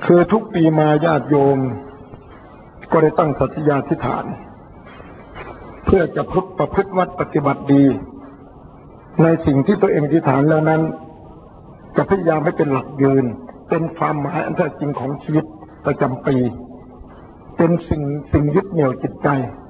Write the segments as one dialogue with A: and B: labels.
A: คือทุกปีมาญาติโยมก็ได้ตั้งสัตยาธิษฐานเพื่อจะประพฤติวัดปฏิบัติดีในสิ่งที่ตัวเองอธิษฐานแล้วนั้นจะพยายามให้เป็นหลักยืนเป็นความหมายอันแท้จริงของชีวิตประจำปีเป็นสิ่งยึดเหนี่ยวจิตใจ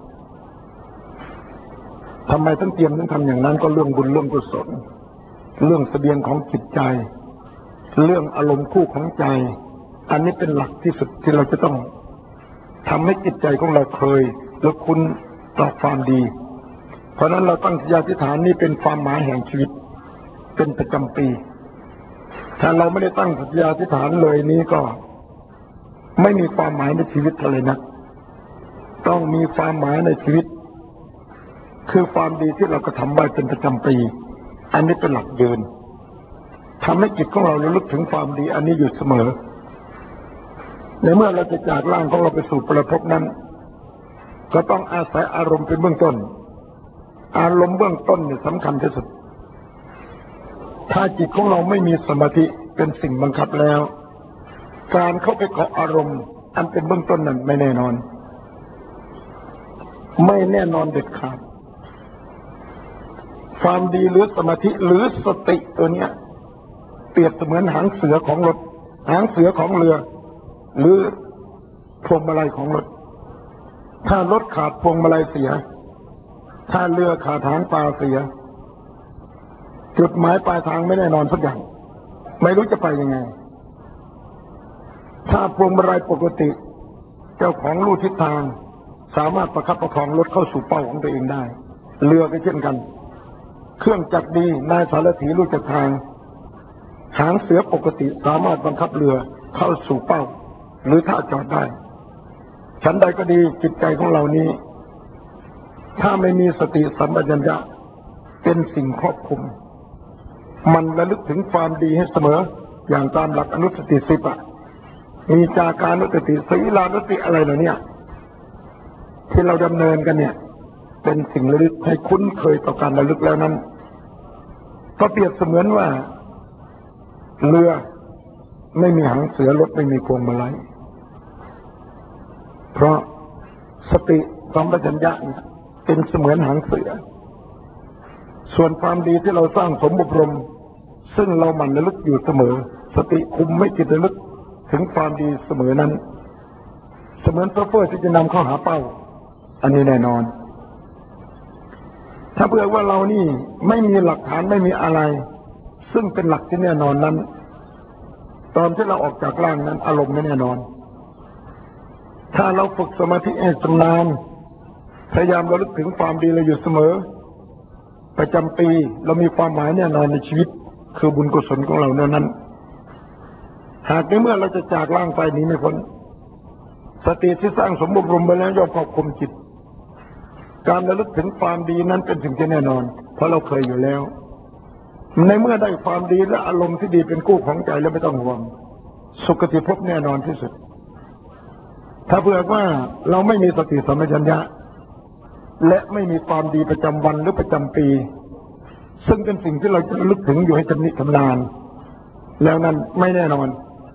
A: ทำไมต้องเตรียมต้องทำอย่างนั้นก็เรื่องบุญเรื่องกุศลเรื่องเสบียงของจิตใจเรื่องอารมณ์คู่ของใจอันนี้เป็นหลักที่สุดที่เราจะต้องทำให้จิตใจของเราเคยและคุ้นต่อความดีเพราะนั้นเราตั้งสัตยาธิษฐานนี่เป็นความหมายแห่งชีวิตเป็นประจำปีถ้าเราไม่ได้ตั้งสัตยาธิษฐานเลยนี้ก็ไม่มีความหมายในชีวิตเลยนะต้องมีความหมายในชีวิตคือความดีที่เรากระทำไว้เป็นประจำปีอันนี้เป็นหลักยืนทำให้จิตของเราระลึกถึงความดีอันนี้อยู่เสมอในเมื่อเราจะจากร่างของเราไปสู่ปรภพนั้นก็ต้องอาศัยอารมณ์เป็นเบื้องต้นอารมณ์เบื้องต้นเนี่ยสำคัญที่สุดถ้าจิตของเราไม่มีสมาธิเป็นสิ่งบังคับแล้วการเข้าไปเกาะอารมณ์อันเป็นเบื้องต้นนั้นไม่แน่นอนเด็ดขาดความดีหรือสมาธิหรือสติตัวเนี้ยเปรียบเสมือนหางเสือของรถหางเสือของเรือหรือพวงมาลัยของรถถ้ารถขาดพวงมาลัยเสียถ้าเรือขาดหางปลาเสียจุดหมายปลายทางไม่แน่นอนสักอย่างไม่รู้จะไปยังไงถ้าพวงมาลัยปกติเจ้าของรู้ทิศทางสามารถประคับประคองรถเข้าสู่เป้าของตัวเองได้เรือก็เช่นกันเครื่องจักรดีนายสารถีรู้จักทางหางเสือปกติสามารถบังคับเรือเข้าสู่เป้าหรือท่าจอดได้ฉันใดก็ดีจิตใจของเรานี้ถ้าไม่มีสติสัมปชัญญะเป็นสิ่งครอบคลุมมันระลึกถึงความดีให้เสมออย่างตามหลักอนุสติ10มีจากานุสติศีลานุสติอะไรเหล่านี้ที่เราดำเนินกันเนี่ยเป็นสิ่งระลึกให้คุ้นเคยต่อการระลึกแล้วนั้นก็เปรียบเสมือนว่าเรือไม่มีหางเสือรถไม่มีพวงมาลัยเพราะสติสัมปชัญญะเป็นเสมือนหางเสือส่วนความดีที่เราสร้างสมอบรมซึ่งเราหมั่นระลึกอยู่เสมอสติคุมไม่จิตระลึกถึงความดีเสมอนั้นเสมือนโซเฟอร์ที่จะนำเข้าหาเป้าอันนี้แน่นอนถ้าเผื่อว่าเรานี่ไม่มีหลักฐานไม่มีอะไรซึ่งเป็นหลักที่แน่นอนนั้นตอนที่เราออกจากร่างนั้นอารมณ์ไม่แน่นอนถ้าเราฝึกสมาธิให้ชำนาญพยายามระลึกถึงความดีเราอยู่เสมอประจำปีเรามีความหมายแน่นอนในชีวิตคือบุญกุศลของเรานั้นหากในเมื่อเราจะจากร่างไปนี้ไม่พ้นสติที่สร้างสมบูรณ์ไปแล้วย่อมครอบคุมจิตการระลึกถึงความดีนั้นเป็นสิ่งที่แน่นอนเพราะเราเคยอยู่แล้วในเมื่อได้ความดีและอารมณ์ที่ดีเป็นกู้ของใจแล้วไม่ต้องห่วงสุคติภพแน่นอนที่สุดถ้าเผื่อว่าเราไม่มีสติสัมปชัญญะและไม่มีความดีประจำวันหรือประจำปีซึ่งเป็นสิ่งที่เราจะระลึกถึงอยู่ให้ชำนิชำนาญแล้วนั้นไม่แน่นอน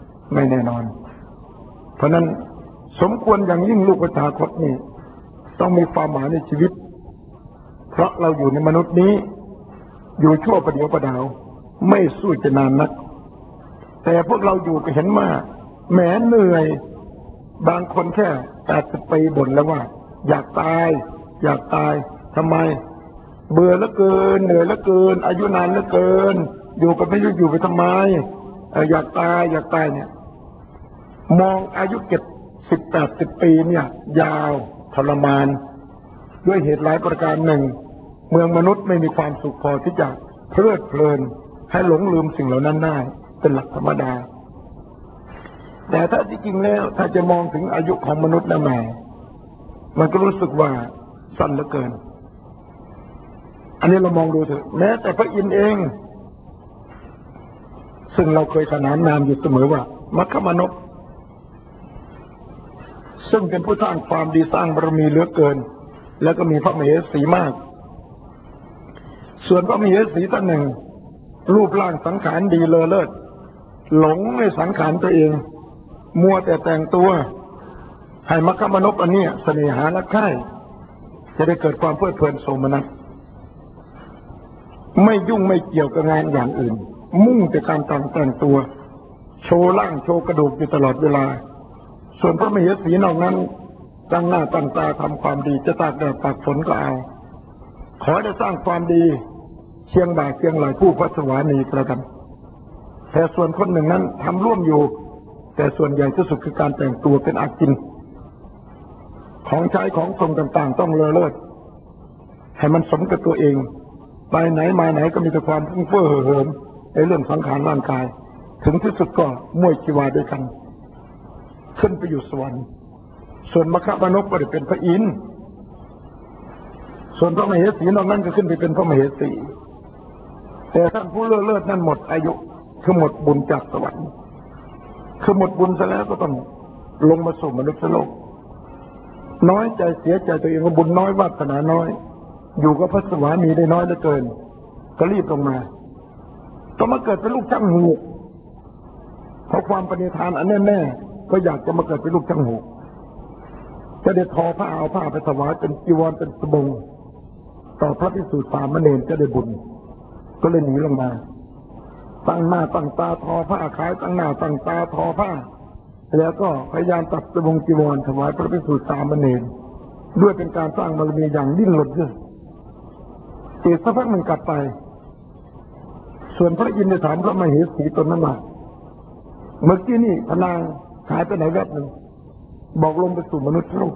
A: เพราะนั้นสมควรอย่างยิ่งลูกประชาคตนี่ต้องมีความหมายในชีวิตเพราะเราอยู่ในมนุษย์นี้อยู่ชั่วประเดี๋ยวประดาวไม่สู้จะนานนักแต่พวกเราอยู่ก็เห็นว่าแหมเหนื่อยบางคนแค่80 ปีบ่นแล้วว่าอยากตายทำไมเบื่อเหลือเกินเหนื่อยเหลือเกินอายุนานเหลือเกินอยู่ก็ไม่รู้อยู่ไปทำไมอยากตายเนี่ยมองอายุ70-80 ปีเนี่ยยาวทรมานด้วยเหตุหลายประการหนึ่งเมืองมนุษย์ไม่มีความสุขพอที่จะเพลิดเพลินให้หลงลืมสิ่งเหล่านั้นได้เป็นหลักธรรมดาแต่ถ้าจริงๆแล้วถ้าจะมองถึงอายุของมนุษย์แล้วแม่มันก็รู้สึกว่าสั้นเหลือเกินอันนี้เรามองดูเถอะแม้แต่พระอินทร์เองซึ่งเราเคยขนานนามอยู่เสมอว่ามัคคมนพซึ่งเป็นผู้สร้างความดีสร้างบารมีเหลือเกินแล้วก็มีพระมเหสีมากส่วนพระมเหสีท่านหนึ่งรูปร่างสังขารดีเลอเลิศหลงในสังขารตัวเองมัวแต่แต่งตัวให้มรรคมนพอันนี้เสน่หาและใคร่จะได้เกิดความเพลิดเพลินโสมนัสไม่ยุ่งไม่เกี่ยวกับงานอย่างอื่นมุ่งแต่การแต่งตัวโชว์ร่างโชว์กระดูกอยู่ตลอดเวลาส่วนพระมเหสีนอกนั้นตั้งหน้าตั้งตาทำความดีจะตากแดดตากฝนก็เอาขอได้สร้างความดีเชียงบ่าเชียงไหลผู้พระสวานีประกันแต่ส่วนคนหนึ่งนั้นทำร่วมอยู่แต่ส่วนใหญ่ที่สุดคือการแต่งตัวเป็นอาจินของใช้ของทรงต่างๆต้องเลอเลิศให้มันสมกับตัวเองไปไหนมาไหนก็มีแต่ความฟุ้งเฟ้อเหิมในเรื่องสังขารร่างกายถึงที่สุดก็มุ่ยชีวาด้วยกันขึ้นไปอยู่สวรรค์ส่วนมคธนพก็ได้เป็นพระอินทร์ส่วนพระมเหสีนอกนั้นก็ขึ้นไปเป็นพระมเหสีแต่ท่านผู้เลิศนั้นหมดอายุคือหมดบุญจากสวรรค์คือหมดบุญซะแล้วก็ต้องลงมาสู่มนุษย์โลกน้อยใจเสียใจตัวเองว่าบุญน้อยวาสนาน้อยอยู่กับพระสวามีได้น้อยเหลือเกินก็รีบลงมาก็มาเกิดเป็นลูกช่างหูเพราะความปณิธานอันแน่ๆก็อยากจะมาเกิดเป็นลูกช่างหูจะได้ทอผ้าเอาผ้าไปถวายเป็นจีวรเป็นสบงต่อพระภิกษุสามเณรจะได้บุญก็เลยหนีลงมาตั้งหน้าตั้งตาทอผ้าขายตั้งหน้าตั้งตาทอผ้าแล้วก็พยายามตัดสบงจีวรถวายพระภิกษุสามเณรด้วยเป็นการสร้างบารมีอย่างดิ้นรนด้วยอีกสักพักหนึ่งกลับไปส่วนพระอินทร์ได้ถามพระมเหสีตนนั้นว่าเมื่อกี้นี่พนางหายไปไหนแวบหนึ่งบอกลงไปสู่มนุษย์โลก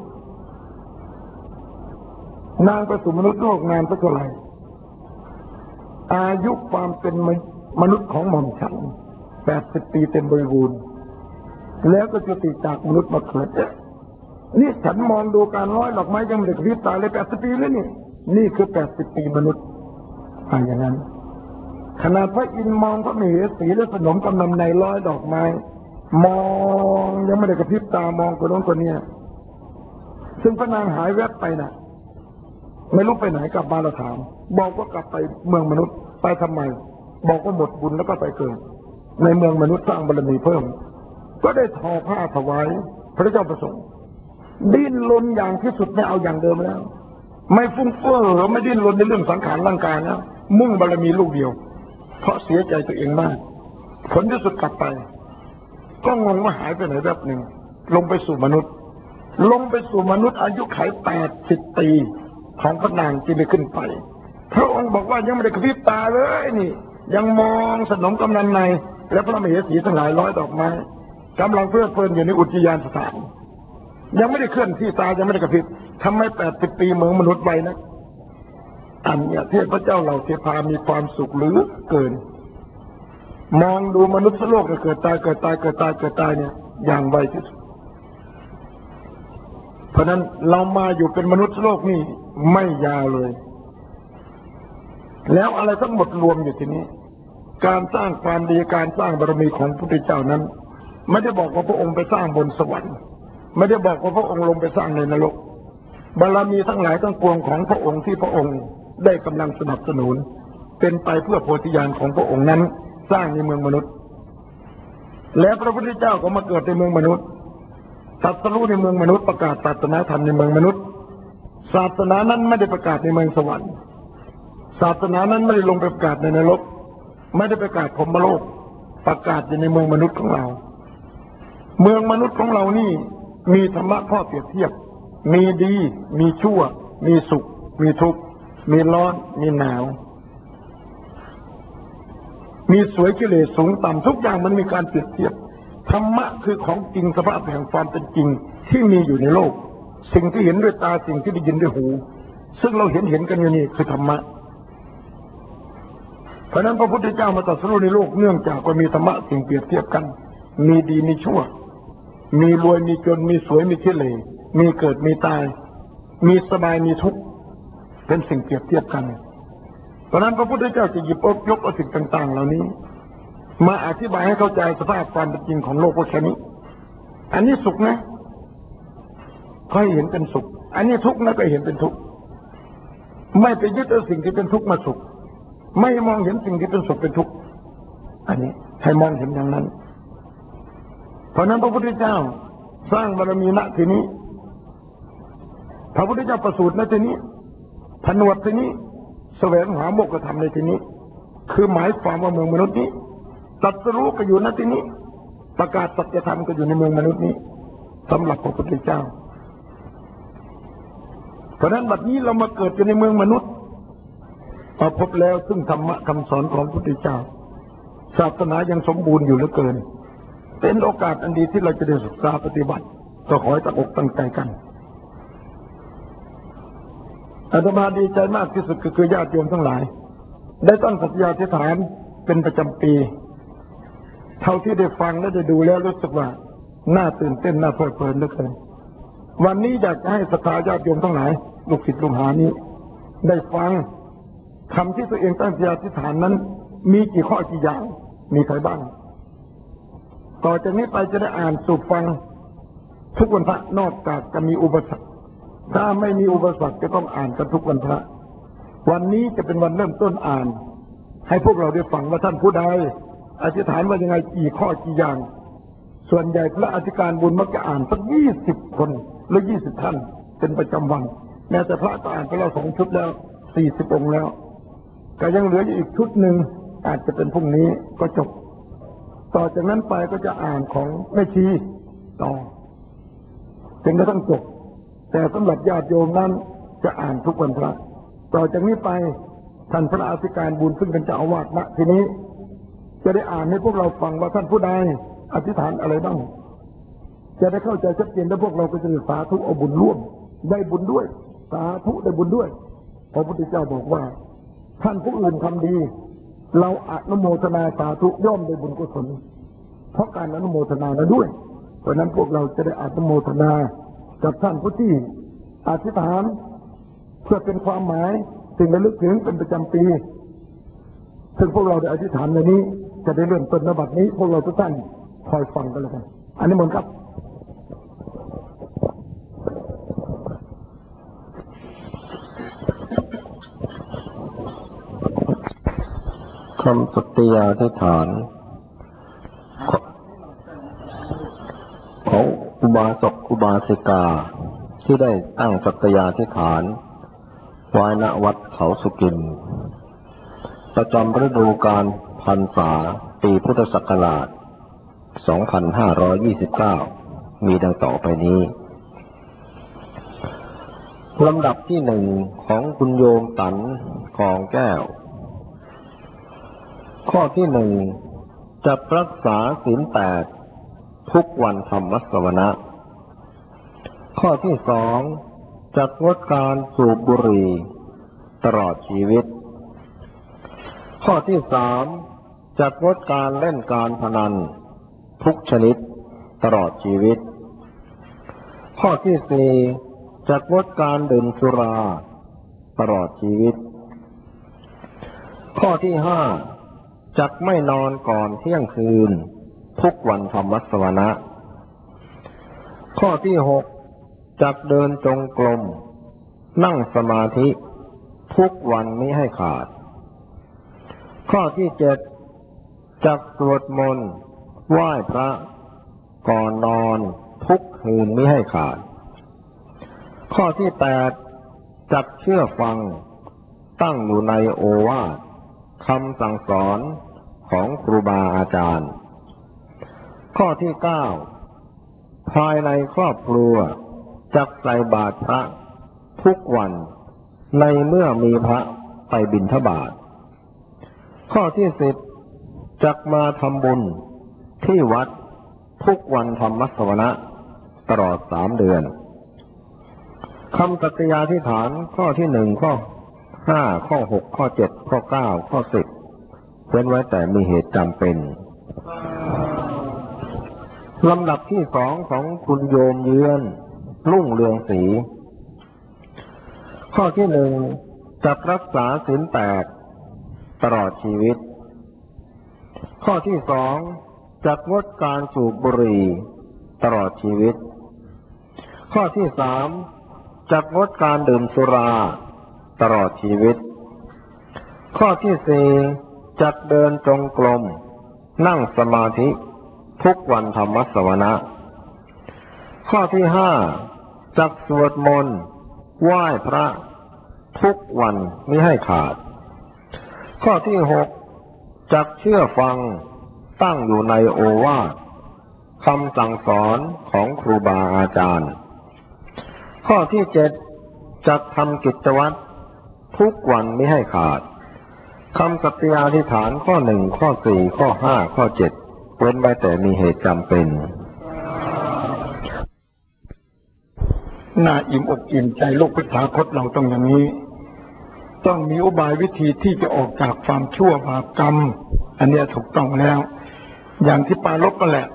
A: นางไปสู่มนุษย์โลกงานสักเท่าไหร่อายุความเป็นมนุษย์ของหม่อมฉัน80 ปีเต็มบริบูรณ์แล้วก็จุติจากมนุษย์มาเกิดนี่ฉันมองดูการร้อยดอกไม้ยังไม่ได้กระพริบตาเลย80 ปีแล้วนี่คือ80 ปีมนุษย์อย่างนั้นขณะพระอินทร์มองพระมเหสีและสนมกำลังในร้อยดอกไม้มองยังไม่ได้กระพริบตามองคนโน้นคนนี้ซึ่งพระนางหายแวบไปน่ะไม่รู้ไปไหนกลับมาเราถามบอกว่ากลับไปเมืองมนุษย์ไปทำไมบอกว่าหมดบุญแล้วก็ไปเกิดในเมืองมนุษย์สร้างบารมีเพิ่มก็ได้ทอผ้าถวายพระเจ้าประสงค์ดิ้นรนอย่างที่สุดไม่เอาอย่างเดิมแล้วไม่ฟุ้งเฟ้อไม่ดิ้นรนในเรื่องสังขารร่างกายแล้วมุ่งบารมีลูกเดียวเพราะเสียใจตัวเองมากผลที่สุดกลับไปก็งงว่าหายไปไหนแบบหนึ่งลงไปสู่มนุษย์อายุไข80 ปีของพระนางจึงได้ขึ้นไปพระองค์บอกว่ายังไม่ได้กระพริบตาเลยนี่ยังมองสนมกำนันในและพระมเหสีทั้งหลายร้อยดอกไม้กำลังเพลิดเพลินอยู่ในอุทยานสถานยังไม่ได้เคลื่อนที่ตายังไม่ได้กระพริบทำไม80 ปีเมืองมนุษย์ไวนะอันเนี้ยเทพเจ้าเหล่าเทพามีความสุขหรือเกินมองดูมนุษย์โลกเกิดตายเนี่ยอย่างไวที่สุดเพราะนั้นเรามาอยู่เป็นมนุษย์โลกนี่ไม่ยาวเลยแล้วอะไรทั้งหมดรวมอยู่ที่นี้การสร้างความดีการสร้างบารมีของพระพุทธเจ้านั้นไม่ได้บอกว่าพระองค์ไปสร้างบนสวรรค์ไม่ได้บอกว่าพระองค์ลงไปสร้างในนรกบารมีทั้งหลายทั้งปวงของพระองค์ที่พระองค์ได้กำลังสนับสนุนเป็นไปเพื่อโพธิญาณของพระองค์นั้นสร้างในเมืองมนุษย์และพระพุทธเจ้าก็มาเกิดในเมืองมนุษย์ตรัสรู้ในเมืองมนุษย์ประกาศศาสนาธรรมในเมืองมนุษย์ศาสนานั้นไม่ได้ประกาศในเมืองสวรรค์ศาสนานั้นไม่ได้ลงไปประกาศในนรกไม่ได้ประกาศพรหมโลกประกาศอยู่ในเมืองมนุษย์ของเราเมืองมนุษย์ของเรานี่มีธรรมะข้อเปรียบเทียบมีดีมีชั่วมีสุขมีทุกข์มีร้อนมีหนาวมีสวยกิเลสสูงต่ำทุกอย่างมันมีการเปรียบเทียบธรรมะคือของจริงสภาพแห่งความเป็นจริงที่มีอยู่ในโลกสิ่งที่เห็นด้วยตาสิ่งที่ได้ยินด้วยหูซึ่งเราเห็นกันอยู่นี่คือธรรมะเพราะนั้นพระพุทธเจ้ามาตรัสรู้ในโลกเนื่องจากว่ามีธรรมะสิ่งเปรียบเทียบกันมีดีมีชั่วมีรวยมีจนมีสวยมีขี้เหร่มีเกิดมีตายมีสบายมีทุกข์เป็นสิ่งเปรียบเทียบกันเพราะนั้นพระพุทธเจ้าจะหยิบยกเอาสิ่งต่างๆเหล่านี้มาอธิบายให้เข้าใจสภาพความเป็นจริงของโลกว่าแค่นี้อันนี้สุขนะก็ให้เห็นเป็นสุขอันนี้ทุกข์นะก็เห็นเป็นทุกข์ไม่ไปยึดเอาสิ่งที่เป็นทุกข์มาสุขไม่มองเห็นสิ่งที่เป็นสุขเป็นทุกข์อันนี้ให้มองเห็นอย่างนั้นเพราะนั้นพระพุทธเจ้าสร้างบารมีณที่นี้พระพุทธเจ้าประสูติณที่นี้ผนวดที่นี้แสวงหาโมกขธรรมในที่นี้คือหมายความว่าเมืองมนุษย์นี้ตรัสรู้ก็อยู่ณที่นี้ประกาศสัจธรรมก็อยู่ในเมืองมนุษย์นี้สำหรับพระพุทธเจ้าเพราะนั้นบัดนี้เรามาเกิดอยู่ในเมืองมนุษย์เราพบแล้วซึ่งธรรมะคำสอนของพระพุทธเจ้าศาสนายังสมบูรณ์อยู่เหลือเกินเป็นโอกาสอันดีที่เราจะได้ศึกษาปฏิบัติก็ขอให้ตั้งอกตั้งใจกันอาตมาดีใจมากที่สุดคือญาติโยมทั้งหลายได้ตั้งสัตยาธิษฐานเป็นประจำปีเท่าที่ได้ฟังและได้ดูแล้วรู้สึกว่าน่าตื่นเต้นน่าเพลิดเพลินเหลือเกินวันนี้อยากจะให้ศรัทธาญาติโยมทั้งหลายลูกศิษย์ลูกหานี้ได้ฟังคำที่ตัวเองตั้งสัตยาธิษฐานนั้นมีกี่ข้อกี่อย่างมีใครบ้างต่อจากนี้ไปจะได้อ่านสู่ฟังทุกวันพระนอกจากจะมีอุปสรรคถ้าไม่มีอุปสรรคจะต้องอ่านกันทุกวันพระวันนี้จะเป็นวันเริ่มต้นอ่านให้พวกเราได้ฟังว่าท่านผู้ใดอธิษฐานว่ายังไงกี่ข้อกี่อย่างส่วนใหญ่พระอธิการบุญมักจะอ่านสัก20 คนหรือ20 ท่านเป็นประจำวันแม้แต่พระก็อ่านไปแล้ว2 ชุดแล้ว40 องค์แล้วก็ยังเหลืออีกชุดหนึ่งอาจจะเป็นพรุ่งนี้ก็จบต่อจากนั้นไปก็จะอ่านของแม่ชีต่อจนกระทั่งจบแต่สำหรับญาติโยมนั้นจะอ่านทุกวันพระต่อจากนี้ไปท่านพระอธิการบุญซึ่งเป็นเจ้าอาวาสณที่นี้จะได้อ่านให้พวกเราฟังว่าท่านผู้ใดอธิษฐานอะไรบ้างจะได้เข้าใจชัดเจนและพวกเราก็จะสาธุเอาบุญร่วมได้บุญด้วยสาธุได้บุญด้วยพระพุทธเจ้าบอกว่าท่านผู้อื่นทำดีเราอนุโมทนาสาธุย่อมได้บุญกุศลเพราะการอนุโมทนานั้นด้วยเพราะนั้นพวกเราจะได้อนุโมทนากับท่านผู้ที่อธิษฐานเพื่อเป็นความหมายสิ่งระลึกถึงเป็นประจำปีซึ่งพวกเราได้อธิษฐานในนี้จะได้เริ่มต้นณบัดนี้พวกเราทุกท่านคอยฟังกันแล้วกันอันนี้มนต์ครับ
B: คำสัตยาธิษฐานของอุบาสกอุบาสิกาที่ได้ตั้งสัตยาธิษฐานไว้ณวัดเขาสุกินประจำฤดูกาลพรรษาปีพุทธศักราช 2529 มีดังต่อไปนี้ลำดับที่ 1ของคุณโยมตันกองแก้วข้อที่ 1จะรักษาศีล 8ทุกวันธรรมสวนะข้อที่ 2จะงดการสูบบุหรี่ตลอดชีวิตข้อที่ 3จะงดการเล่นการพนันทุกชนิดตลอดชีวิตข้อที่ 4จะงดการดื่มสุราตลอดชีวิตข้อที่ 5จักไม่นอนก่อนเที่ยงคืนทุกวันธรรมสวนะข้อที่ 6จักเดินจงกรมนั่งสมาธิทุกวันมิให้ขาดข้อที่ 7จักสวดมนต์ไหว้พระก่อนนอนทุกคืนมิให้ขาดข้อที่ 8จักเชื่อฟังตั้งอยู่ในโอวาทคำสั่งสอนของครูบาอาจารย์ข้อที่ 9ภายในครอบครัวจักใส่บาตรพระทุกวันในเมื่อมีพระไปบิณฑบาตข้อที่ 10จักมาทำบุญที่วัดทุกวันธรรมสวนะตลอด3 เดือนคำสัตยาธิษฐานข้อที่ 1ข้อ5ข้อ6ข้อ7ข้อ9ข้อ10เว้นไว้แต่มีเหตุจำเป็นลำดับที่ 2ของคุณโยมเยือนรุ่งเรืองศรีข้อที่ 1จักรักษาศีล 8ตลอดชีวิตข้อที่ 2จักงดการสูบบุหรี่ตลอดชีวิตข้อที่ 3จักงดการดื่มสุราตลอดชีวิตข้อที่ 4จักเดินจงกรมนั่งสมาธิทุกวันธรรมสวนะข้อที่ห้าจักสวดมนต์ไหว้พระทุกวันมิให้ขาดข้อที่หกจักเชื่อฟังตั้งอยู่ในโอวาทคำสั่งสอนของครูบาอาจารย์ข้อที่เจ็ดจักทำกิจวัตรทุกวันมิให้ขาดคำสัตยาธิษฐานข้อหนึ่งข้อสี่ข้อห้าข้อเจ็ดเว้นไว้แต่มีเหตุจำเป็น
A: น่าอิ่มอกอิ่มใจโลกพุทธาคตเราต้องอย่างนี้ต้องมีอุบายวิธีที่จะออกจากความชั่วบาปกรรมอันนี้ถูกต้องแล้วอย่างที่ปาลบก็แหละ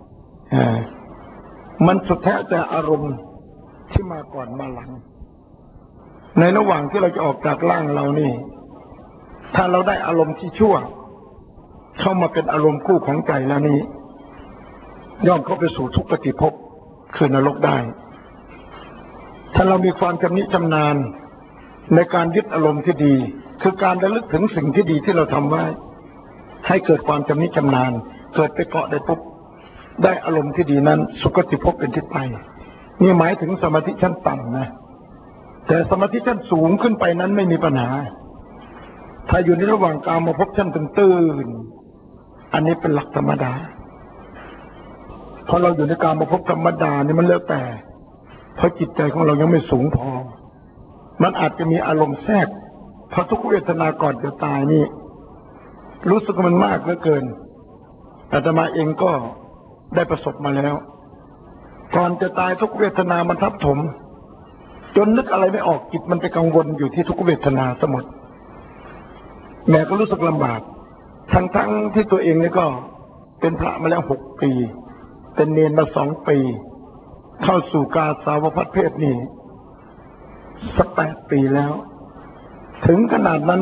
A: มันสุดแท้แต่อารมณ์ที่มาก่อนมาหลังในระหว่างที่เราจะออกจากร่างเรานี่ถ้าเราได้อารมณ์ที่ชั่วเข้ามาเป็นอารมณ์คู่ของใจแล้วนี้ย่อมเข้าไปสู่ทุกขติภพคือนรกได้ถ้าเรามีความชำนิชำนาญในการยึดอารมณ์ที่ดีคือการระลึกถึงสิ่งที่ดีที่เราทำไว้ให้เกิดความชำนิชำนาญเกิดไปเกาะได้ปุ๊บได้อารมณ์ที่ดีนั้นสุคติภพเป็นที่ไปนี่หมายถึงสมาธิชั้นต่ำนะแต่สมาธิชั้นสูงขึ้นไปนั้นไม่มีปัญหาถ้าอยู่ในระหว่างกามภพชั้นตื้นๆอันนี้เป็นหลักธรรมดาพอเราอยู่ในกามภพธรรมดานี่มันแล้วแต่เพราะจิตใจของเรายังไม่สูงพอมันอาจจะมีอารมณ์แทรกเพราะทุกเวทนาก่อนจะตายนี่รู้สึกมันมากเหลือเกินอาตมาเองก็ได้ประสบมาแล้วก่อนจะตายทุกเวทนามันทับถมจนนึกอะไรไม่ออกจิตมันไปกังวลอยู่ที่ทุกเวทนาทั้งหมดแม่ก็รู้สึกลำบากทั้งที่ตัวเองนี่ก็เป็นพระมาแล้ว6 ปีเป็นเนรมา2 ปีเข้าสู่กาสาวพัฒเพศนี่สัก8 ปีแล้วถึงขนาดนั้น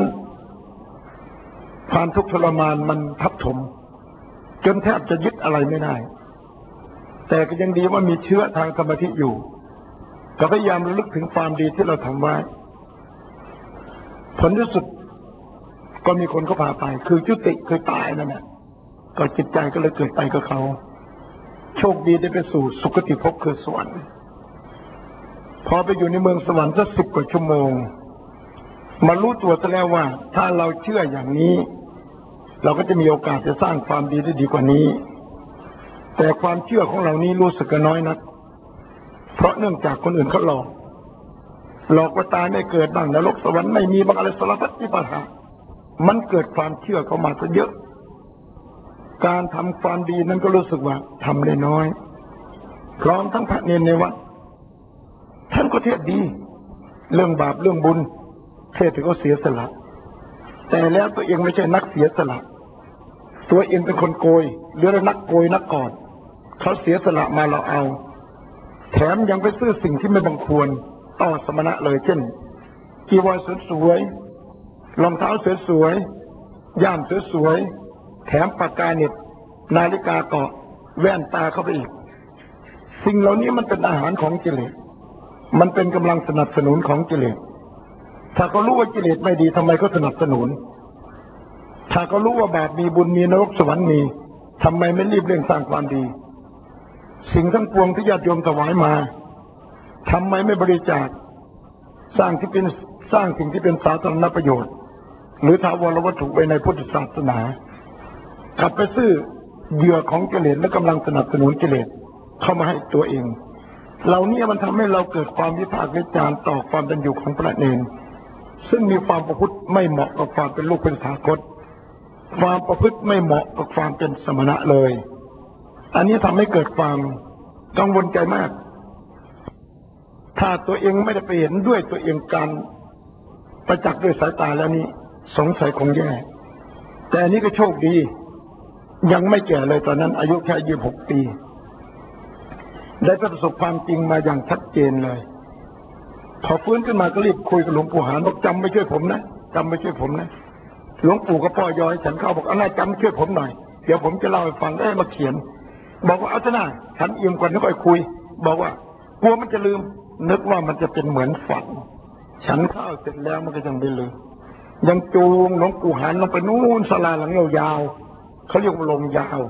A: ความทุกข์ทรมานมันทับถมจนแทบจะยึดอะไรไม่ได้แต่ก็ยังดีว่ามีเชื้อทางสมาธิอยู่ก็พยายามระลึกถึงความดีที่เราทำไว้ผลที่สุดก็มีคนเขาพาไปคือจุติคือตายนั่นแหละก็จิตใจก็เลยเกิดไปกับเขาโชคดีได้ไปสู่สุคติภพคือสวรรค์พอไปอยู่ในเมืองสวรรค์สัก10 กว่าชั่วโมงมารู้ตัวซะแล้วว่าถ้าเราเชื่ออย่างนี้เราก็จะมีโอกาสจะสร้างความดีได้ดีกว่านี้แต่ความเชื่อของเรานี้รู้สึกน้อยนักเพราะเนื่องจากคนอื่นเขาหลอกว่าตายไม่เกิดบ้างนรกสวรรค์ไม่มีบางอะไรสารพัดที่ปัญหามันเกิดความเชื่อเข้ามาซะเยอะการทำความดีนั้นก็รู้สึกว่าทำได้น้อยพร้อมทั้งพระเนรในวัดท่านก็เทศดีเรื่องบาปเรื่องบุญเทศถึงก็เสียสละแต่แล้วตัวเองไม่ใช่นักเสียสละตัวเองเป็นคนโกยหรือนักโกยนักกอดเขาเสียสละมาเราเอาแถมยังไปซื้อสิ่งที่ไม่บังควรต่อสมณะเลยเช่นจีวรสวยๆรองเท้าสวยๆย่ามสวยๆแถมปากกาเน็ตนาฬิกาเกาะแว่นตาเข้าไปอีกสิ่งเหล่านี้มันเป็นอาหารของกิเลสมันเป็นกำลังสนับสนุนของกิเลสถ้าเขารู้ว่ากิเลสไม่ดีทำไมเขาสนับสนุนถ้าเขารู้ว่าบาปมีบุญมีนรกสวรรค์มีทำไมไม่รีบเร่งสร้างความดีสิ่งทั้งปวงที่ญาติโยมถวายมาทำไมไม่บริจาคสร้างสิ่งที่เป็นสาธารณประโยชน์หรือถาวรวัตถุไว้ในพุทธศาสนากลับไปซื้อเหยื่อของกิเลสและกำลังสนับสนุนกิเลสเข้ามาให้ตัวเองเหล่านี้มันทำให้เราเกิดความวิพากษ์วิจารณ์ต่อความเป็นอยู่ของพระเนรซึ่งมีความประพฤติไม่เหมาะกับความเป็นลูกเป็นสาคตความประพฤติไม่เหมาะกับความเป็นสมณะเลยอันนี้ทำให้เกิดความกังวลใจมากถ้าตัวเองไม่ได้ไปเห็นด้วยตัวเองการประจักษ์ด้วยสายตาแล้วนี้สงสัยคงแย่แต่อันนี้ก็โชคดียังไม่แก่เลยตอนนั้นอายุแค่26 ปีได้ประสบความจริงมาอย่างชัดเจนเลยพอฟื้นขึ้นมาก็รีบคุยกับหลวงปู่หานบอกจำไม่ช่วยผมนะจำไม่ช่วยผมนะหลวงปู่ก็พ่อยอยฉันเข้าบอกเอาหน้าจำช่วยผมหน่อยเดี๋ยวผมจะเล่าให้ฟังได้มาเขียนบอกว่าเอาเถอะนะฉันอิ่มก่อนแล้วค่อยคุยบอกว่ากลัวมันจะลืมนึกว่ามันจะเป็นเหมือนฝันฉันข้าวเสร็จแล้วมันก็ยังไม่ลืมยังจูงหลวงปู่หานลงไปนู่นศาลาหลังยาวๆเขาเรียกว่าลงยาว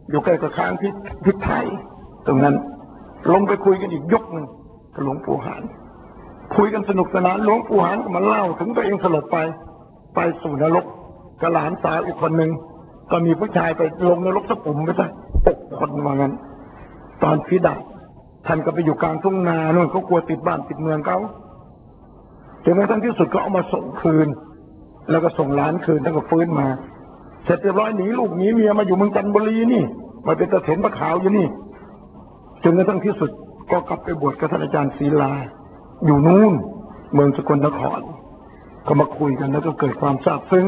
A: อยู่ใกล้กับค้างพิษไทยตรงนั้นลงไปคุยกันอีกยกหนึ่งกับหลวงปู่หานคุยกันสนุกสนานหลวงปู่หานก็มาเล่าถึงตัวเองสลบไปสู่นรกกับหลานสาวอีกคนหนึ่งก็มีผู้ชายไปลงนรกสักปุ่มไปซะ6 คนว่างั้นตอนพิดาท่านก็ไปอยู่กลางทุ่งนาโน่นเขากลัวติดบ้านติดเมืองเขาจนกระทั่งที่สุดก็เอามาส่งคืนแล้วก็ส่งหลานคืนท่านก็ฟื้นมาเสร็จเรียบร้อยหนีลูกหนีเมียมาอยู่เมืองจันทบุรีนี่มาเป็นตะเถนพระขาวอยู่นี่จนกระทั่งที่สุดก็กลับไปบวชกับท่านอาจารย์ศรีลาอยู่นู่นเมืองสกลนครก็มาคุยกันแล้วก็เกิดความซาบซึ้ง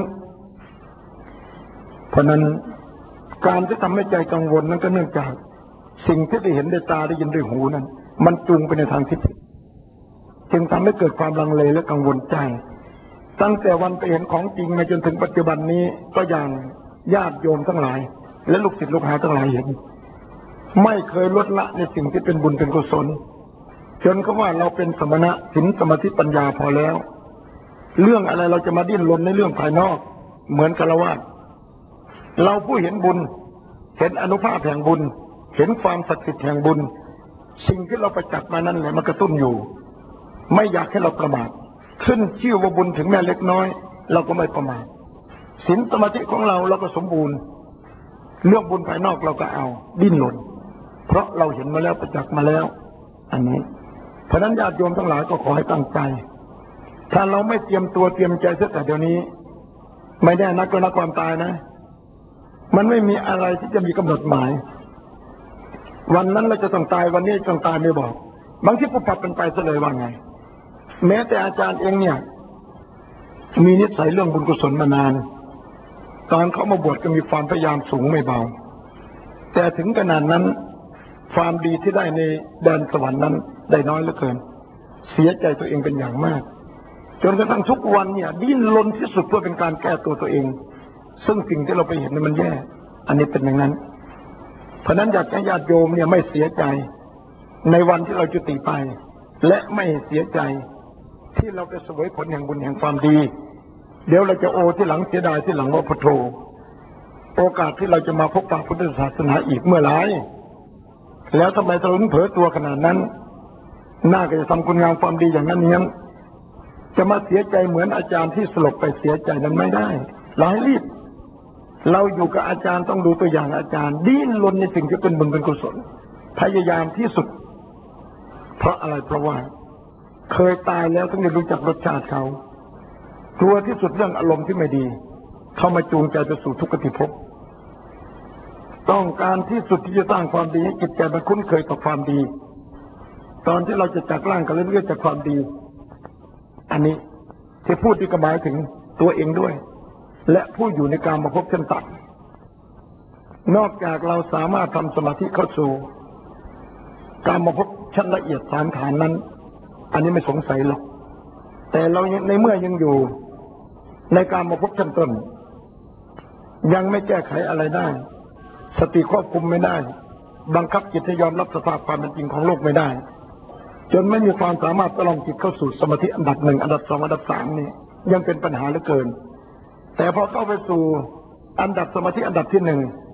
A: เพราะนั้นการที่ทำให้ใจกังวลนั้นก็เนื่องจากสิ่งที่ได้เห็นด้วยตาได้ยินด้วยหูนั้นมันจูงไปในทางที่ผิดจึงทำให้เกิดความลังเลและกังวลใจตั้งแต่วันไปเห็นของจริงมาจนถึงปัจจุบันนี้ก็อย่างญาติโยมทั้งหลายและลูกศิษย์ลูกหาทั้งหลายเห็นไม่เคยลดละในสิ่งที่เป็นบุญเป็นกุศลจนเขาว่าเราเป็นสมณะศีลสมาธิปัญญาพอแล้วเรื่องอะไรเราจะมาดิ้นรนในเรื่องภายนอกเหมือนฆราวาสเราผู้เห็นบุญเห็นอนุภาพแห่งบุญเห็นความศักดิ์สิทธิ์แห่งบุญสิ่งที่เราประจักษ์มานั้นแหละมันกระตุ้นอยู่ไม่อยากให้เราประมาทขึ้นชื่อว่าบุญถึงแม้เล็กน้อยเราก็ไม่ประมาทศีลสมาธิของเราก็สมบูรณ์เรื่องบุญภายนอกเราก็เอาดิ้นรนเพราะเราเห็นมาแล้วประจักษ์มาแล้วอันนี้เพราะนั้นญาติโยมทั้งหลายก็ขอให้ตั้งใจถ้าเราไม่เตรียมตัวเตรียมใจเสียแต่เดี๋ยวนี้ไม่แน่นักก็นักความตายนะมันไม่มีอะไรที่จะมีกำหนดหมายวันนั้นเราจะต้องตายวันนี้ต้องตายไม่บอกบางทีปุ๊บปับเป็นไปซะเลยว่าไงแม้แต่อาจารย์เองเนี่ยมีนิสัยเรื่องบุญกุศลมานานตอนเขามาบวชก็มีความพยายามสูงไม่เบาแต่ถึงขนาดนั้นความดีที่ได้ในแดนสวรรค์นั้นได้น้อยเหลือเกินเสียใจตัวเองเป็นอย่างมากจนกระทั่งทุกวันเนี่ยดิ้นรนที่สุดเพื่อเป็นการแก้ตัวเองซึ่งสิ่งที่เราไปเห็นมันแย่อันนี้เป็นอย่างนั้นเพราะนั้นอยากให้ญาติโยมเนี่ยไม่เสียใจในวันที่เราจุติไปและไม่เสียใจที่เราไปเสวยผลแห่งบุญแห่งความดีเดี๋ยวเราจะโอที่หลังเสียดายที่หลังว่าพระโทโอกาสที่เราจะมาพบปะพุทธศาสนาอีกเมื่อไหร่แล้วทำไมเราถึงเผลอตัวขนาดนั้นน่าจะทำคุณงามความดีอย่างนั้นเนี้ยจะมาเสียใจเหมือนอาจารย์ที่สลบไปเสียใจนั้นไม่ได้เราให้รีบเราอยู่กับอาจารย์ต้องดูตัวอย่างอาจารย์ดิ้นรนในสิ่งที่เป็นบุญเป็นกุศลพยายามที่สุดเพราะอะไรเพราะว่าเคยตายแล้วต้องได้รู้จักรสชาติเขากลัวที่สุดเรื่องอารมณ์ที่ไม่ดีเข้ามาจูงใจไปสู่ทุกขติภพต้องการที่สุดที่จะสร้างความดีให้จิตใจมันคุ้นเคยกับความดีตอนที่เราจะจักร่างกันเรื่อยๆจากความดีอันนี้ที่พูดที่กระหมายถึงตัวเองด้วยและผู้อยู่ในการมาพบชั้นต่ำนอกจากเราสามารถทำสมาธิเข้าสู่การมาพบชั้นละเอียดฐานนั้นอันนี้ไม่สงสัยหรอกแต่เราในเมื่อยังอยู่ในการมาพบชั้นต้นยังไม่แก้ไขอะไรได้สติควบคุมไม่ได้บังคับจิตให้ยอมรับสภาพความเป็นจริงของโลกไม่ได้จนไม่มีความสามารถประลองจิตเข้าสู่สมาธิอันดับ1อันดับ2อันดับ3นี่ยังเป็นปัญหาเหลือเกินแต่พอเข้าไปสู่อันดับสมาธิอันดับที่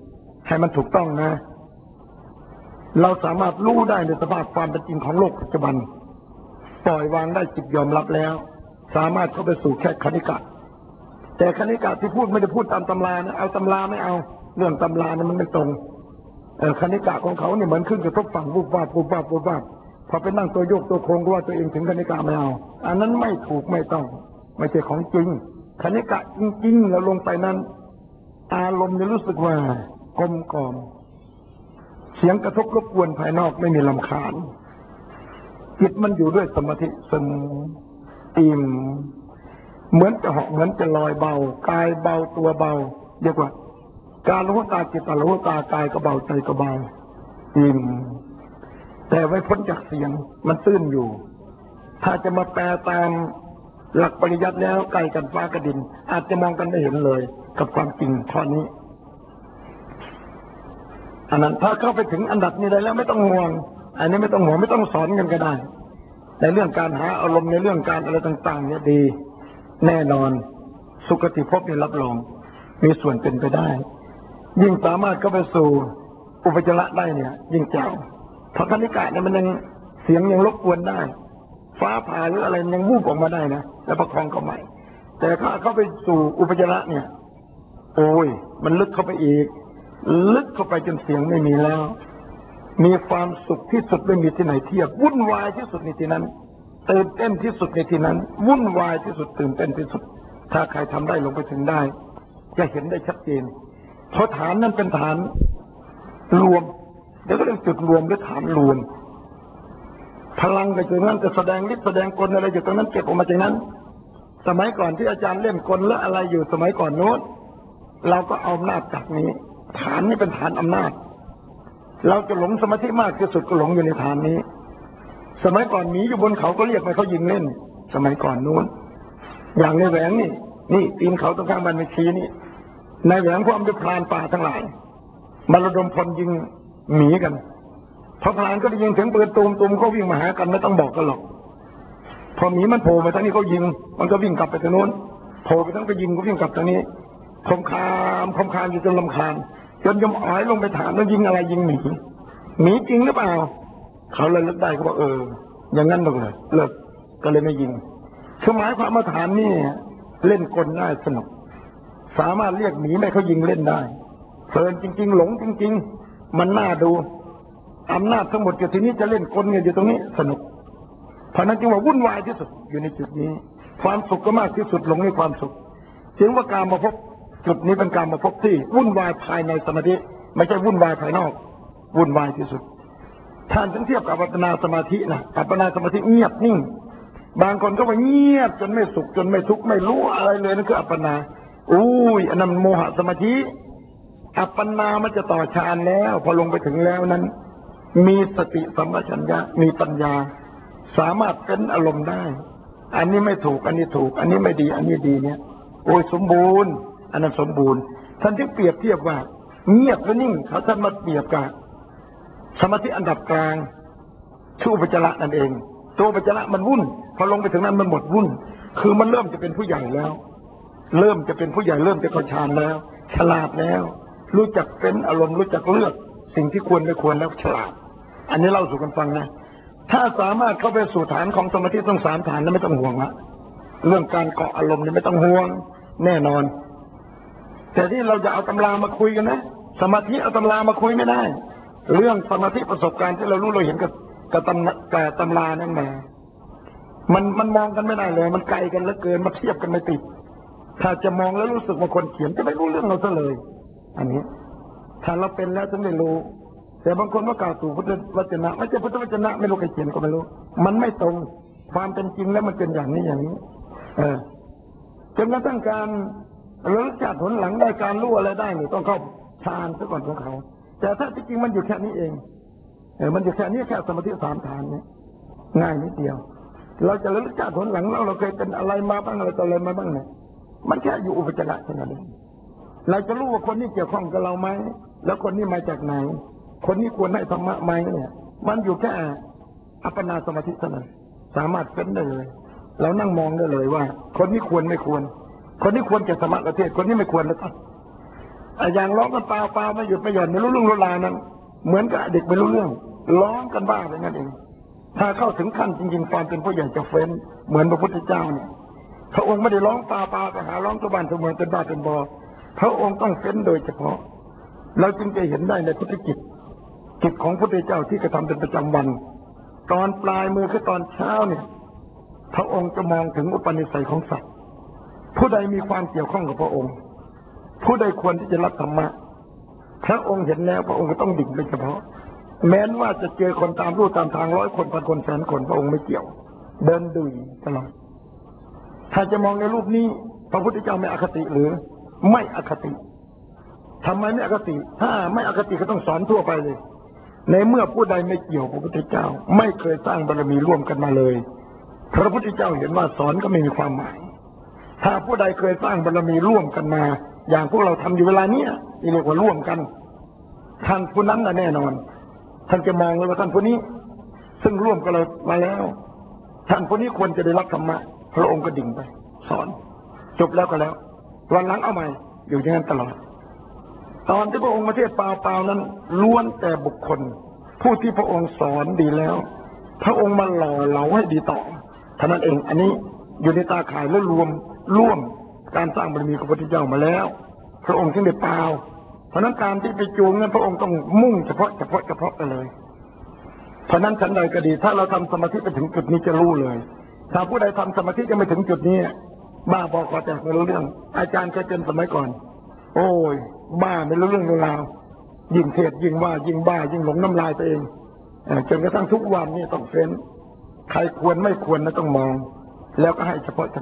A: 1ให้มันถูกต้องนะเราสามารถรู้ได้ในสภาพความเป็นจริงของโลกปัจจุบันปล่อยวางได้จิตยอมรับแล้วสามารถเข้าไปสู่แค่คณิกะแต่คณิกะที่พูดไม่ได้พูดตามตำรานะเอาตำราไม่เอาเรื่องตำรานะมันไม่ตรงคณิกะของเขาเนี่ยเหมือนขึ้นกระทบฝั่งวูบวาบวูบวาบวูบวาบพอไปนั่งตัวโยกตัวโค้งก็ว่าตัวเองถึงคณิกะไม่เอาอันนั้นไม่ถูกไม่ต้องไม่ใช่ของจริงคณิกะจริงๆแล้วลงไปนั้นอารมณ์จะรู้สึกว่ากลมกล่อมเสียงกระทบรบกวนภายนอกไม่มีรำคาญจิตมันอยู่ด้วยสมาธิสงบอิ่มเหมือนจะเหาะเหมือนจะลอยเบากายเบาตัวเบาเรียกว่าการรู้ตาจิตรู้ตากายก็เบาใจก็เบาอิ่มแต่ไว้พ้นจากเสียงมันตื้นอยู่ถ้าจะมาแปลตามหลักปริยัติแล้วไกลกันฟ้ากระดินอาจจะมองกันไม่เห็นเลยกับความจริงข้อนี้อันนั้นถ้าเข้าไปถึงอันดับนี้ได้แล้วไม่ต้องห่วงอันนี้ไม่ต้องห่วงไม่ต้องสอนกันก็ได้ในเรื่องการหาอารมณ์ในเรื่องการอะไรต่างๆเนี่ยดีแน่นอนสุคติภพเนี่ยรับรองมีส่วนเป็นไปได้ยิ่งสามารถเข้าไปสู่อุปจาระได้เนี่ยยิ่งแจ๋วเพราะคณิกะเนี่ยมันยังเสียงยังรบกวนได้ฟ้าผ่าหรืออะไรยังวูบออกมาได้นะแล้วประคองก็ใหม่แต่ถ้าเข้าไปสู่อุปจาระเนี่ยโอ้ยมันลึกเข้าไปอีกลึกเข้าไปจนเสียงไม่มีแล้วมีความสุขที่สุดไม่มีที่ไหนเทียบวุ่นวายที่สุดในที่นั้นตื่นเต้นที่สุดในที่นั้นวุ่นวายที่สุดตื่นเต้นที่สุดถ้าใครทำได้ลงไปถึงได้จะเห็นได้ชัดเจนเพราะฐานนั้นเป็นฐานรวมเดี๋ยวก็เรียกจุดรวมหรือฐานรวมพลังก็อยู่นั้นจะแสดงฤทธิ์แสดงกลอะไรอยู่ตรงนั้นเก็บออกมาจากนั้นสมัยก่อนที่อาจารย์เล่นกลและอะไรอยู่สมัยก่อนโน้นเราก็เอาอำนาจจากนี้ฐานนี้เป็นฐานอำนาจเราจะหลงสมาธิมากที่สุดก็หลงอยู่ในฐานนี้สมัยก่อนหมีอยู่บนเขาก็เรียกมาเขายิงเล่นสมัยก่อนโน้นอย่างในแหวงนี่ปีนเขาตรงข้างบ้านไม่ชี้นี่ในแหวงพวกอัมพรานป่าทั้งหลายมาระดมพลยิงหมีกันพอพรานก็ได้ยิงเสียงปืนตูมก็วิ่งมาหากันไม่ต้องบอกกันหรอกพอหมีมันโผล่มาทางนี้เขายิงมันก็วิ่งกลับไปทางโน้นโผล่ไปทางก็ยิงก็วิ่งกลับทางนี้คมคามอยู่จนลำคาญจนยมอ้อยลงไปถามแล้วยิงอะไรยิงหมีจริงหรือเปล่าเขาเลยเลิกได้เขาบอกอย่างนั้นเลยเลิกก็เลยไม่ยิงคือหมายความมาฐานนี่เล่นกลได้สนุกสามารถเรียกหมีไม่เขายิงเล่นได้เพลินจริงๆหลงจริงๆมันน่าดูอำนาจทั้งหมดอยู่ที่นี้จะเล่นกลเนี่ยอยู่ตรงนี้สนุกเพราะนั้นจึงว่าวุ่นวายที่สุดอยู่ในจุดนี้ความสุขก็มากที่สุดหลงในความสุขจึงว่าการมาพบจุดนี้เป็นการมาพบที่วุ่นวายภายในสมาธิไม่ใช่วุ่นวายภายนอกวุ่นวายที่สุดท่านถึงเทียบกับอัปปนาสมาธินะอัปปนาสมาธิเงียบนิ่งบางคนก็ว่าเงียบจนไม่สุขจนไม่ทุกข์ไม่รู้อะไรเลยนั่นคืออัปปนาอุ้ยอันนั้นโมหะสมาธิอัปปนามันจะต่อฌานแล้วพอลงไปถึงแล้วนั้นมีสติสัมปชัญญะมีปัญญาสามารถเป็นอารมณ์ได้อันนี้ไม่ถูกอันนี้ถูกอันนี้ไม่ดีอันนี้ดีเนี่ยโอ้ยสมบูรณ์อันนั้นสมบูรณ์ท่านที่เปรียบเทียบว่าเงียบและนิ่งเขาท่านมาเปรียบกับสมาธิอันดับกลางชื่ออุปจาระนั่นเองตัวอุปจาระมันวุ่นพอลงไปถึงนั้นมันหมดวุ่นคือมันเริ่มจะเป็นผู้ใหญ่แล้วเริ่มจะเป็นผู้ใหญ่เริ่มจะเข้าฌานแล้วฉลาดแล้วรู้จักเป็นอารมณ์รู้จักเลือกสิ่งที่ควรไม่ควรแล้วฉลาดอันนี้เล่าสู่กันฟังนะถ้าสามารถเข้าไปสู่ฐานของสมาธิทั้ง3ฐานนั้นไม่ต้องห่วงละเรื่องการเกาะอารมณ์นี่ไม่ต้องห่วงแน่นอนแต่ที่เราจะเอาตำรามาคุยกันนะสมาธิเอาตำรามาคุยไม่ได้เรื่องสมาธิประสบการณ์ที่เรารู้เราเห็นกับตำรานั่นแหละมันมองกันไม่ได้เลยมันไกลกันเหลือเกินมาเทียบกันไม่ติดถ้าจะมองแล้วรู้สึกว่าคนเขียนจะไม่รู้เรื่องเราซะเลยอันนี้ถ้าเราเป็นแล้วจะไม่รู้แต่บางคนว่ากล่าวสู่พุทธวจนะไม่ใช่พุทธวจนะไม่รู้ใครเขียนก็ไม่รู้มันไม่ตรงความเป็นจริงแล้วมันเป็นอย่างนี้จนกระทั่งการรู้จักผลหลังได้การรู้อะไรได้เนี่ยต้องเข้าฌานซะก่อนของเขาแต่ถ้าจริงมันอยู่แค่นี้เองมันอยู่แค่นี้แค่สมาธิ3ฐานเนี่ยง่ายนิดเดียวเราจะรู้จักผลหลังเราเคยเป็นอะไรมาบ้างอะไรต่ออะไรมาบ้างเนี่ยมันแค่อยู่อุปจาระเท่านั้นเองเราจะรู้ว่าคนนี้เกี่ยวข้องกับเราไหมแล้วคนนี้มาจากไหนคนนี้ควรให้ธรรมะไหมเนี่ยมันอยู่แค่อัปปนาสมาธิเท่านั้นสามารถเป็นได้เลยเรานั่งมองได้เลยว่าคนนี้ควรไม่ควรคนนี้ควรจะสมะประเทศคนนี้ไม่ควรแล้วก็อย่างร้องกันเปล่าไม่หยุดไม่หย่อนไม่รู้เรื่องรู้ราวนั้นเหมือนกับเด็กไม่รู้เรื่องร้องกันบ้าไปนั่นเองถ้าเข้าถึงขั้นจริงๆความเป็นผู้ใหญ่จะเฟ้นเหมือนพระพุทธเจ้าเนี่ยพระองค์ไม่ได้ร้องเปล่าไปหาร้องตัวบ้านตัวเมืองเป็นบ้าเป็นบอพระองค์ต้องเฟ้นโดยเฉพาะเราจึงจะเห็นได้ในพุทธกิจของพระพุทธเจ้าที่กระทำเป็นประจำวันตอนปลายมือคือตอนเช้าเนี่ยพระองค์จะมองถึงอุปนิสัยของสัตว์ผู้ใดมีความเกี่ยวข้องกับพระองค์ผู้ใดควรที่จะรับธรรมะพระองค์เห็นแล้วพระองค์ก็ต้องดิ่งโดยเฉพาะแม้ว่าจะเจอคนตามรูตามทาง100 คน1,000 คนแสนคนพระองค์ไม่เกี่ยวเดินดุยตลอดถ้าจะมองในรูปนี้พระพุทธเจ้าไม่อคติหรือไม่อคติทำไมไม่อคติถ้าไม่อคติก็ต้องสอนทั่วไปเลยในเมื่อผู้ใดไม่เกี่ยวพระพุทธเจ้าไม่เคยสร้างบารมีร่วมกันมาเลยพระพุทธเจ้าเห็นว่าสอนก็ไม่มีความหมายถ้าผู้ใดเคยสร้างบารมีร่วมกันมาอย่างพวกเราทำอยู่เวลานี้นี่เรียกว่าร่วมกันท่านผู้นั้นแน่นอนท่านจะมองเลยว่าท่านผู้นี้ซึ่งร่วมกับเรามาแล้วท่านผู้นี้ควรจะได้รับธรรมะพระองค์ก็ดิ่งไปสอนจบแล้วก็แล้ววันหลังเอาใหม่อยู่อย่างนั้นตลอดตอนที่พระองค์มาเทศน์เปล่าๆนั้นล้วนแต่บุคคลผู้ที่พระองค์สอนดีแล้วพระองค์มาหล่อเหลาให้ดีต่อเท่านั้นเองอันนี้อยู่ในตาข่ายและร่วมการสร้างบารมีของพระพุทธเจ้ามาแล้วพระองค์จึงได้เปล่าเพราะนั้นการที่ไปจูงนั้นพระองค์ต้องมุ่งเฉพาะกันเลยเพราะนั้นชั้นใดก็ดีถ้าเราทำสมาธิไปถึงจุดนี้จะรู้เลยถ้าผู้ใดทำสมาธิจะไม่ถึงจุดนี้บ้าบอคอแตกไม่รู้เรื่องอาจารย์เคยเป็นสมัยก่อนโอ้ยบ้าไม่รู้เรื่องราวยิ่งเทศยิ่งว่ายิ่งบ้ายิ่งหลงน้ำลายตัวเองจนกระทั่งทุกวันนี้ต้องเฟ้นใครควรไม่ควรนะต้องมองแล้วก็ให้เฉพาะ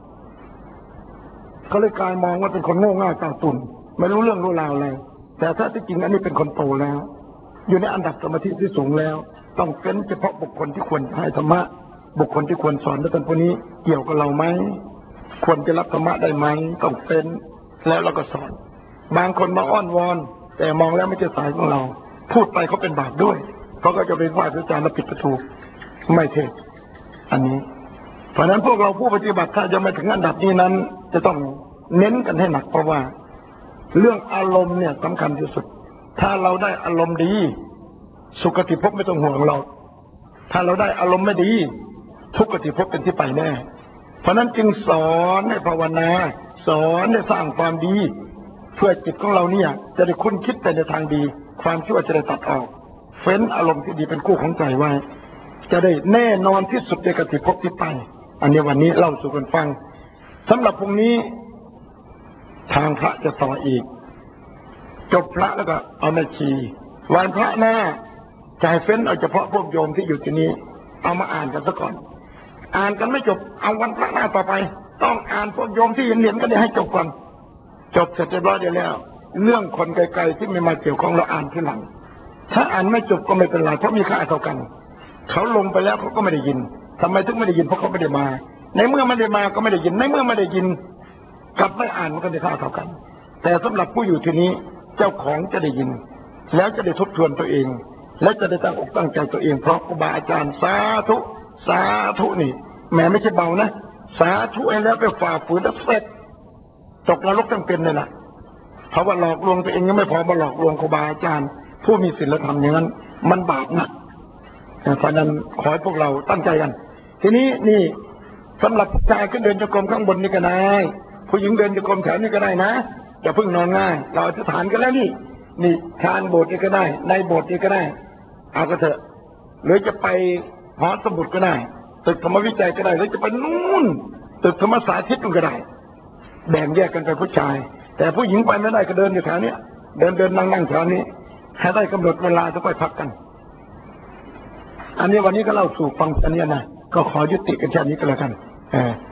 A: เขาเลยกลายมองว่าเป็นคนโง่เง่าเจ้าตุ่นไม่รู้เรื่องรู้ราวอะไรแต่ถ้าที่จริงอันนี้เป็นคนโตแล้วอยู่ในอันดับสมาธิที่สูงแล้วต้องเฟ้นเฉพาะบุคคลที่ควรให้ธรรมะบุคคลที่ควรสอนและท่านผู้นี้เกี่ยวกับเราไหมควรจะรับธรรมะได้ไหมต้องเฟ้นแล้วเราก็สอนบางคนมาอ้อนวอนแต่มองแล้วไม่ใช่สายของเราพูดไปเขาเป็นบาปด้วยเขาก็จะเป็นว่าอาจารย์มาปิดประตูไม่เทศอันนี้เพราะฉะนั้นพวกเราผู้ปฏิบัติถ้าจะไม่ถึงอันดับนี้นั้นจะต้องเน้นกันให้หนักเพราะว่าเรื่องอารมณ์เนี่ยสำคัญที่สุดถ้าเราได้อารมณ์ดีสุคติภพไม่ต้องห่วงเราถ้าเราได้อารมณ์ไม่ดีทุกขติภพเป็นที่ไปแน่เพราะนั้นจึงสอนให้ภาวนาสอนให้สร้างความดีเพื่อจิตของเราเนี่ยจะได้คุ้นคิดแต่ในทางดีความชั่วจะได้ตัดออกเฟ้นอารมณ์ที่ดีเป็นคู่ของใจไว้จะได้แน่นอนที่สุดในกติภพที่ไปอันนี้วันนี้เล่าสู่กันฟังสำหรับพรุ่งนี้ทางพระจะต่ออีกจบพระแล้วก็เอาแม่ชีวันพระหน้าใจเฟ้นเอาเฉพาะพวกโยมที่อยู่ที่นี้เอามาอ่านกันซะก่อนอ่านกันไม่จบเอาวันพระหน้าต่อไปต้องอ่านพวกโยมที่เห็นกันให้จบก่อนจบเสร็จเรียบร้อยแล้วเรื่องคนไกลๆที่ไม่มาเกี่ยวข้องเราอ่านทีหลังถ้าอ่านไม่จบก็ไม่เป็นไรเพราะมีค่าเท่ากันเขาลงไปแล้วเขาก็ไม่ได้ยินทำไมถึงไม่ได้ยินเพราะเขาไม่ได้มาในเมื่อไม่ได้มาก็ไม่ได้ยินในเมื่อไม่ได้ยินกลับไม่อ่านมันก็ได้ค่าเท่ากันแต่สำหรับผู้อยู่ที่นี้เจ้าของจะได้ยินแล้วจะได้ทบทวนตัวเองและจะได้ตั้งอกตั้งใจตัวเองเพราะครูบาอาจารย์สาธุนี่แม้ไม่ใช่เบานะสาธุเองแล้วไปฝ่าฝืนแล้วเสร็จตกนรกทั้งเป็นเลยนะเพราะว่าหลอกลวงตัวเองยังไม่พอมาหลอกลวงครูบาอาจารย์ผู้มีศีลธรรมอย่างนั้นมันบาปหนักเพราะนั้นขอให้พวกเราตั้งใจกันทีนี้นี่สำหรับผู้ชายขึ้นเดินจงกรมข้างบนนี่ก็ได้ผู้หญิงเดินจงกรมแถวนี้ก็ได้นะอย่าเพิ่งนอนง่ายเราอธิษฐานกันแล้วนี่ชานโบสถ์นี่ก็ได้ในโบสถ์นี่ก็ได้เอาก็เถอะหรือจะไปหอสมุดก็ได้ตึกธรรมวิจัยก็ได้หรือจะไปนู่นตึกธรรมสาธิตนู่นก็ได้แบ่งแยกกันไปผู้ชายแต่ผู้หญิงไปไม่ได้ก็เดินอยู่แถวนี้เดินนั่งแถวนี้ให้ได้กำหนดเวลาจะค่อยพักกันอันนี้วันนี้ก็เล่าสู่ฟังกันเนี่ยนะก็ขอยุติกันแค่นี้ก็แล้วกัน